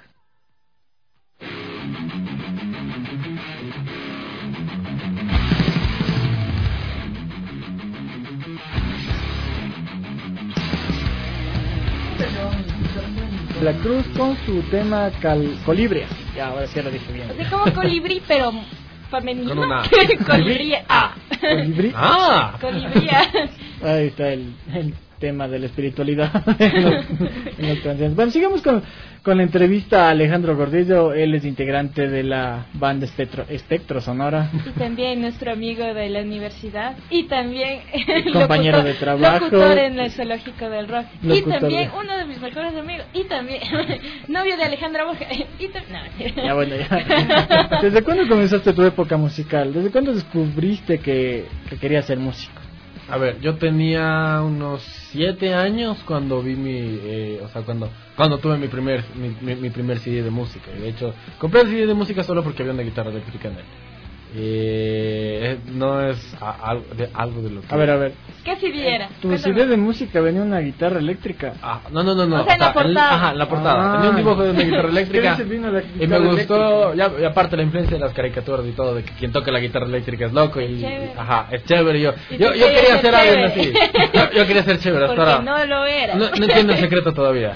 [SPEAKER 5] La Cruz con su tema cal Colibria. Ya, ahora sí lo dije bien.
[SPEAKER 3] O sea, como colibrí, pero femenino.
[SPEAKER 4] Con una
[SPEAKER 3] Colibrí. Ah.
[SPEAKER 5] Colibrí.
[SPEAKER 4] Ah.
[SPEAKER 3] Colibría.
[SPEAKER 5] Ahí está el, el tema de la espiritualidad en los, en los canciones. Bueno, sigamos con, con la entrevista a Alejandro Gordillo. Él es integrante de la banda Espectro, Espectro Sonora.
[SPEAKER 3] Y también nuestro amigo de la universidad. Y también
[SPEAKER 5] compañero
[SPEAKER 3] locutor,
[SPEAKER 5] de trabajo.
[SPEAKER 3] Locutor en el Zoológico del Rock. Locutor y también
[SPEAKER 5] de...
[SPEAKER 3] uno de mis mejores amigos. Y también novio de Alejandra Borja. Y tam... no.
[SPEAKER 5] Ya, bueno, ya. ¿Desde cuándo comenzaste tu época musical? ¿Desde cuándo descubriste que, que querías ser músico?
[SPEAKER 4] A ver, yo tenía unos siete años cuando vi mi, eh, o sea, cuando cuando tuve mi primer mi, mi, mi primer C D de música. Y de hecho, compré el C D de música solo porque había una guitarra eléctrica en él. Eh, no es a- algo, de, algo de lo que...
[SPEAKER 5] A ver, a ver.
[SPEAKER 3] ¿Qué si viera?
[SPEAKER 5] Tu C D de música venía una guitarra eléctrica.
[SPEAKER 4] Ah, no, no, no, no.
[SPEAKER 3] O sea, en la
[SPEAKER 4] o sea,
[SPEAKER 3] portada.
[SPEAKER 4] ajá, en la portada.
[SPEAKER 5] Ah.
[SPEAKER 4] Tenía un dibujo de una guitarra eléctrica.
[SPEAKER 5] ¿Qué dice, vino la
[SPEAKER 4] Y me
[SPEAKER 5] guitarra
[SPEAKER 4] gustó, ya, y aparte la influencia de las caricaturas y todo, de que quien toca la guitarra eléctrica es loco y,
[SPEAKER 3] Chévere.
[SPEAKER 4] ajá, es chévere. Yo,
[SPEAKER 3] Y
[SPEAKER 4] yo,
[SPEAKER 3] tú
[SPEAKER 4] yo quería
[SPEAKER 3] querías
[SPEAKER 4] ser
[SPEAKER 3] ser
[SPEAKER 4] alguien así.
[SPEAKER 3] chévere.
[SPEAKER 4] Yo, yo quería ser chévere hasta
[SPEAKER 3] Porque
[SPEAKER 4] ahora.
[SPEAKER 3] no lo era.
[SPEAKER 4] No, no entiendo el secreto todavía.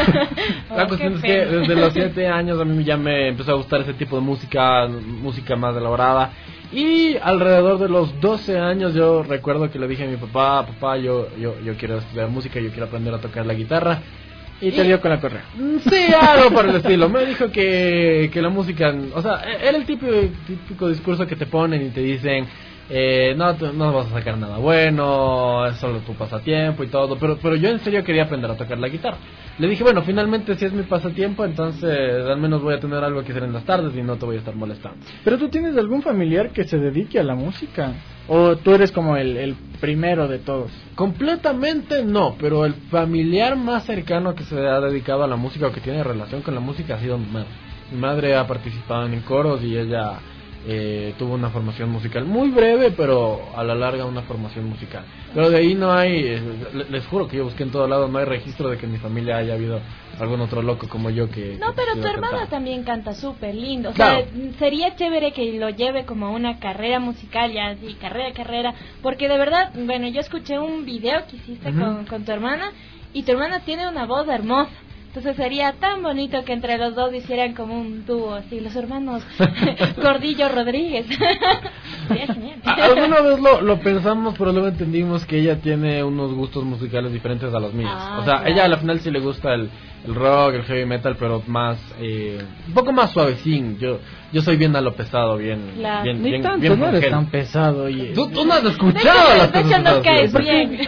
[SPEAKER 4] La
[SPEAKER 3] Oh,
[SPEAKER 4] cuestión
[SPEAKER 3] qué
[SPEAKER 4] es que
[SPEAKER 3] pena.
[SPEAKER 4] desde los siete años a mí ya me empezó a gustar ese tipo de música, música más elaborada. Y alrededor de los doce años yo recuerdo que le dije a mi papá, papá, yo, yo, yo quiero estudiar música, yo quiero aprender a tocar la guitarra.
[SPEAKER 5] Y te dio con la correa.
[SPEAKER 4] Sí, algo por el estilo. Me dijo que, que la música, o sea, era el típico, típico discurso que te ponen y te dicen, eh, no, tú no vas a sacar nada bueno, es solo tu pasatiempo y todo, pero pero yo en serio quería aprender a tocar la guitarra. Le dije, bueno, finalmente si es mi pasatiempo, entonces al menos voy a tener algo que hacer en las tardes y no te voy a estar molestando.
[SPEAKER 5] ¿Pero tú tienes algún familiar que se dedique a la música? ¿O tú eres como el, el primero de todos?
[SPEAKER 4] Completamente no, pero el familiar más cercano que se ha dedicado a la música o que tiene relación con la música ha sido mi madre. Mi madre ha participado en coros y ella eh, tuvo una formación musical muy breve, pero a la larga una formación musical. Pero de ahí no hay, eh, les juro que yo busqué en todo lado, no hay registro de que en mi familia haya habido algún otro loco como yo que...
[SPEAKER 3] No,
[SPEAKER 4] que
[SPEAKER 3] pero
[SPEAKER 4] ha
[SPEAKER 3] tu
[SPEAKER 4] sido
[SPEAKER 3] hermana
[SPEAKER 4] cantante.
[SPEAKER 3] también canta súper lindo. O
[SPEAKER 4] Claro.
[SPEAKER 3] sea, sería chévere que lo lleve como una carrera musical, ya así, carrera, carrera. Porque de verdad, bueno, yo escuché un video que hiciste
[SPEAKER 4] Ujú.
[SPEAKER 3] con, con tu hermana y tu hermana tiene una voz hermosa. Entonces sería tan bonito que entre los dos hicieran como un dúo, así, los hermanos Gordillo Rodríguez. Sería genial.
[SPEAKER 4] A- Alguna vez lo, lo pensamos, pero luego entendimos que ella tiene unos gustos musicales diferentes a los míos.
[SPEAKER 3] Ah,
[SPEAKER 4] o sea,
[SPEAKER 3] claro.
[SPEAKER 4] ella a la final sí le gusta el, el rock, el heavy metal, pero más, eh, un poco más suavecín. Yo yo soy bien a lo pesado, bien,
[SPEAKER 3] Claro.
[SPEAKER 4] bien,
[SPEAKER 5] Ni
[SPEAKER 4] bien,
[SPEAKER 5] tanto,
[SPEAKER 4] bien
[SPEAKER 5] no eres
[SPEAKER 4] rangel.
[SPEAKER 5] tan pesado. Oye.
[SPEAKER 4] Tú, tú no has escuchado
[SPEAKER 3] De
[SPEAKER 4] las
[SPEAKER 3] hecho, de hecho
[SPEAKER 4] cosas
[SPEAKER 3] nos
[SPEAKER 4] que
[SPEAKER 3] caes
[SPEAKER 4] hacías.
[SPEAKER 3] bien.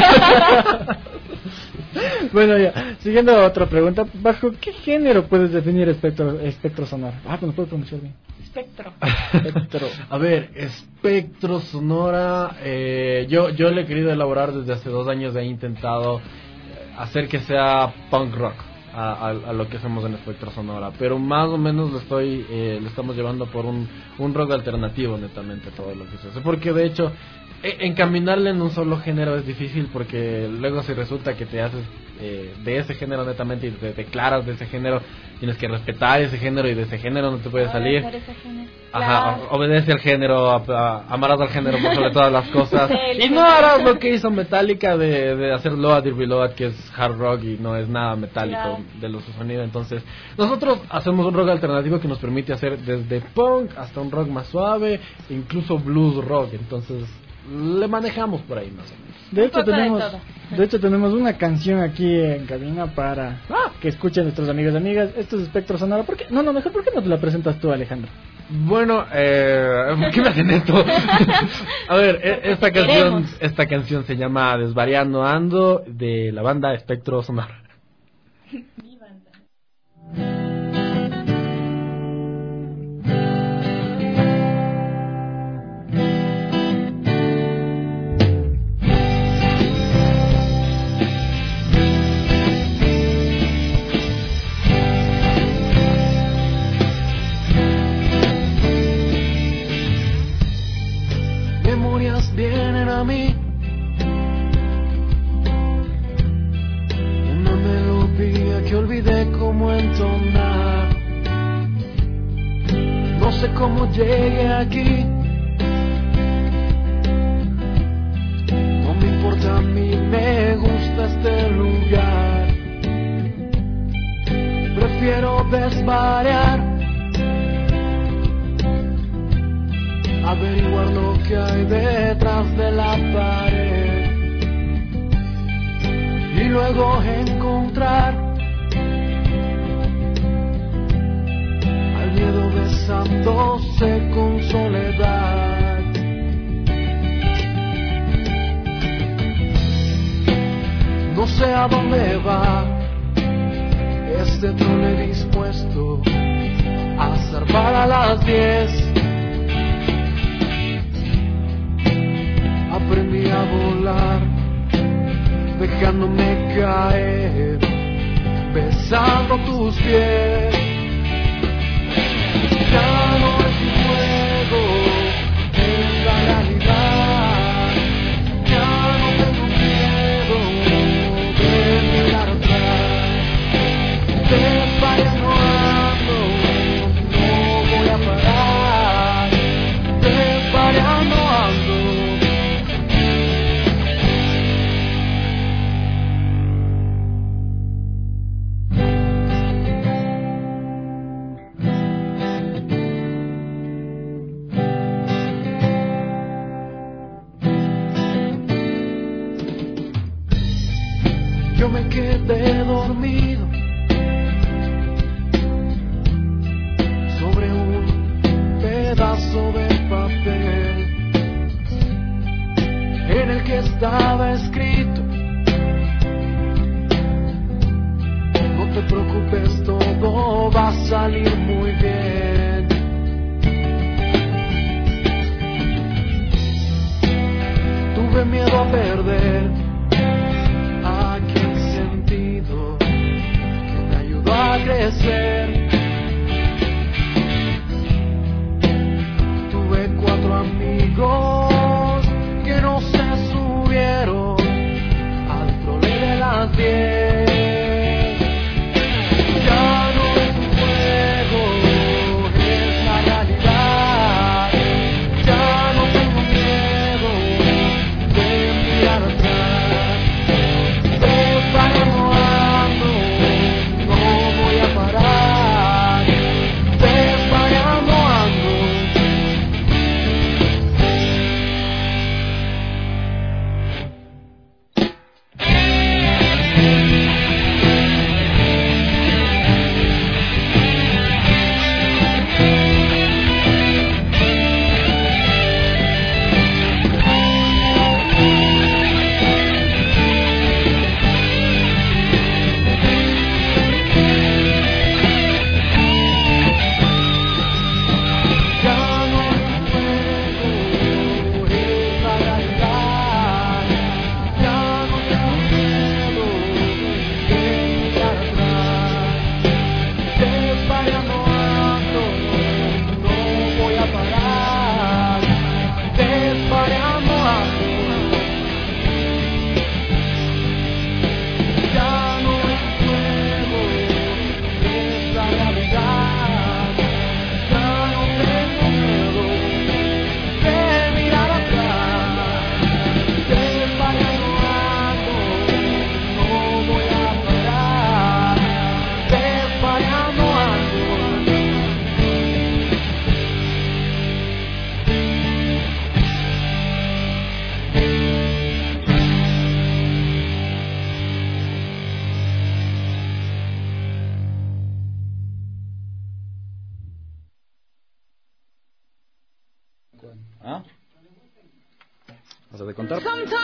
[SPEAKER 5] Bueno, ya, siguiendo a otra pregunta, ¿bajo qué género puedes definir espectro, espectro sonoro? Ah, pues no puedo pronunciar bien.
[SPEAKER 3] Espectro.
[SPEAKER 5] Espectro.
[SPEAKER 4] A ver, espectro sonora, eh, yo yo le he querido elaborar desde hace dos años, he intentado eh, hacer que sea punk rock a, a, a lo que hacemos en espectro sonora, pero más o menos lo estoy eh, lo estamos llevando por un, un rock alternativo netamente todo lo que se hace, porque de hecho e- encaminarle en un solo género es difícil, porque luego si resulta que te haces eh, de ese género netamente y te declaras de ese género, tienes que respetar ese género y de ese género no te puedes salir. Ajá,
[SPEAKER 3] Claro.
[SPEAKER 4] o- obedece al género, a- a- amarás al género por sobre todas las cosas.
[SPEAKER 3] Sí,
[SPEAKER 4] Y no harás lo que hizo Metallica de, de hacer Load Dirty Load, que es hard rock y no es nada metálico
[SPEAKER 3] Claro.
[SPEAKER 4] de lo su sonido. Entonces, nosotros hacemos un rock alternativo que nos permite hacer desde punk hasta un rock más suave, incluso blues rock. Entonces, le manejamos por ahí más o menos.
[SPEAKER 5] De
[SPEAKER 3] Un
[SPEAKER 5] hecho,
[SPEAKER 3] poco de
[SPEAKER 5] tenemos,
[SPEAKER 3] todo.
[SPEAKER 5] de hecho tenemos una canción aquí en cabina para que escuchen nuestros amigos y amigas. Esto es espectro sonoro. ¿Por qué? No, no, mejor, ¿por qué no te la presentas tú, Alejandro?
[SPEAKER 4] Bueno, eh, ¿qué me hacen esto? A ver, e- esta canción,
[SPEAKER 3] queremos.
[SPEAKER 4] esta canción se llama Desvariando Ando, de la banda Espectro Sonoro.
[SPEAKER 6] Memorias vienen a mí, una melodía que olvidé cómo entonar. No sé cómo llegué aquí, no me importa, a mí me gusta este lugar. Prefiero desvariar, averiguar lo que hay detrás de la pared y luego encontrar al miedo besándose con soledad. No sé a dónde va este trole dispuesto a zarpar a las diez. Aprendí a volar, dejándome caer, besando tus pies. Ya no es un juego, pedazo de papel en el que estaba escrito: no te preocupes, todo va a salir muy bien. Tuve miedo a perder aquel sentido que me ayudó a crecer. Tuve cuatro amigos que no se subieron al trole de las diez. Ya no es un juego, es la realidad. Ya no tengo miedo de mirar atrás. Desvariando ando, no voy a parar. Desvariando ando.
[SPEAKER 4] ¿Ah? ¿Vas a de contar?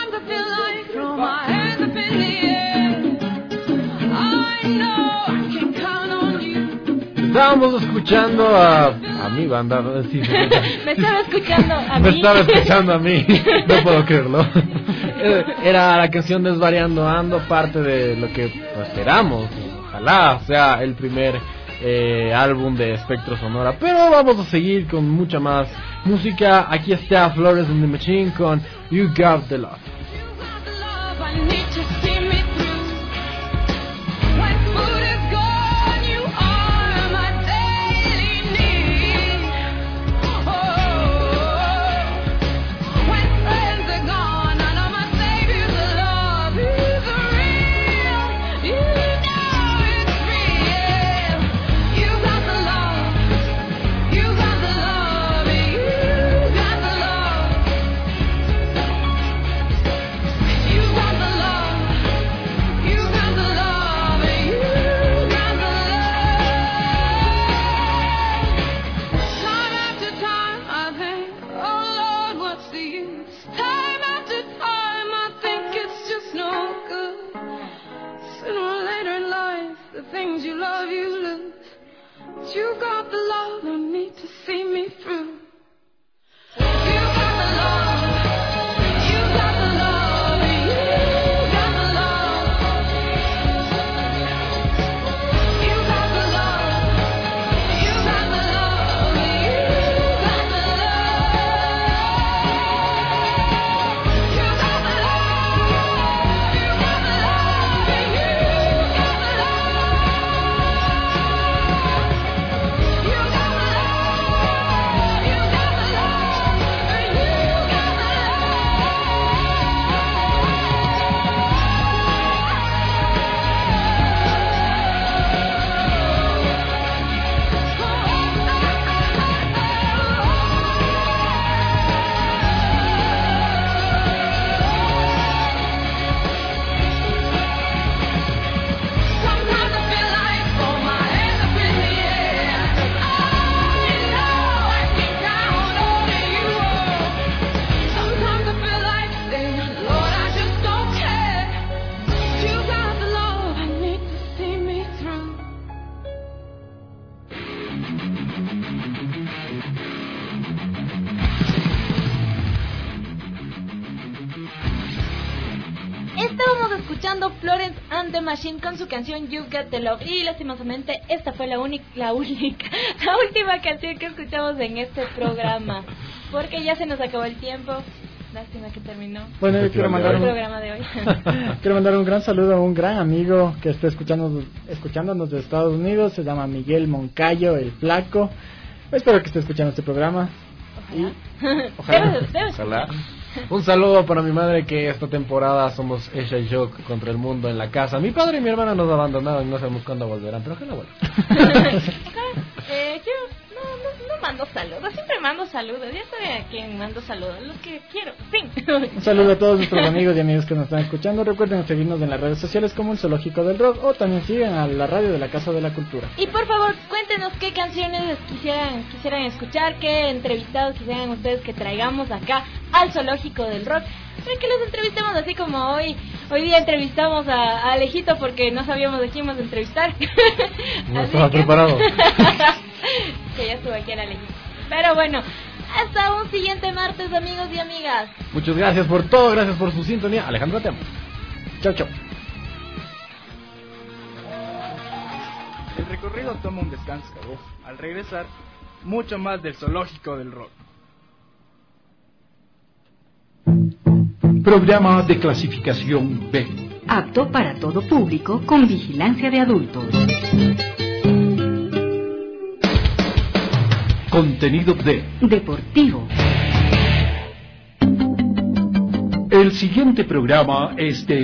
[SPEAKER 4] Estábamos escuchando a, a mi banda. Sí,
[SPEAKER 10] me estaba escuchando a mí.
[SPEAKER 4] Me estaba escuchando a mí. No puedo creerlo. Era la canción Desvariando Ando, parte de lo que esperamos. Ojalá sea el primer eh, álbum de Espectro Sonora. Pero vamos a seguir con mucha más música. Aquí está Flores and the Machine con You Got the Love.
[SPEAKER 3] sonando Florence and the Machine con su canción You've Got the Love. Y lastimosamente esta fue la única, la única, la última canción que escuchamos en este programa, porque ya se nos acabó el tiempo. Lástima que terminó.
[SPEAKER 5] Bueno, yo quiero mandar un,
[SPEAKER 3] el programa de hoy.
[SPEAKER 5] quiero mandar un gran saludo a un gran amigo que está escuchando, escuchándonos de Estados Unidos. Se llama Miguel Moncayo, el Flaco. Espero que esté escuchando este programa.
[SPEAKER 3] Ojalá.
[SPEAKER 5] Y, ojalá.
[SPEAKER 3] Debe, debe
[SPEAKER 4] Ojalá. Un saludo para mi madre, que esta temporada somos ella y yo contra el mundo en la casa. Mi padre y mi hermana nos abandonaron y no sabemos cuándo volverán, pero ojalá vuelvan.
[SPEAKER 3] eh, yo no, no, no mando saludos, siempre mando saludos. Ya saben a quién mando saludos, los que quiero. Sí.
[SPEAKER 5] Un saludo a todos nuestros amigos y amigos que nos están escuchando. Recuerden seguirnos en las redes sociales como el Zoológico del Rock, o también sigan a la radio de la Casa de la Cultura.
[SPEAKER 3] Y por favor, cuéntenos qué canciones quisieran quisieran escuchar, qué entrevistados quisieran ustedes que traigamos acá al Zoológico del Rock, para que los entrevistemos así como hoy. Hoy día entrevistamos a, a Alejito porque no sabíamos de quién íbamos a entrevistar.
[SPEAKER 4] No estaba que... preparado.
[SPEAKER 3] Que ya estuvo aquí el Alejito. Pero bueno, hasta un siguiente martes, amigos y amigas.
[SPEAKER 4] Muchas gracias por todo, gracias por su sintonía. Alejandro, te amo.
[SPEAKER 5] Chao, chao.
[SPEAKER 7] El recorrido toma un descanso. Al regresar, mucho más del Zoológico del Rock.
[SPEAKER 1] Programa de clasificación B.
[SPEAKER 13] Apto para todo público, con vigilancia de adultos.
[SPEAKER 1] Contenido D.
[SPEAKER 13] Deportivo.
[SPEAKER 1] El siguiente programa es de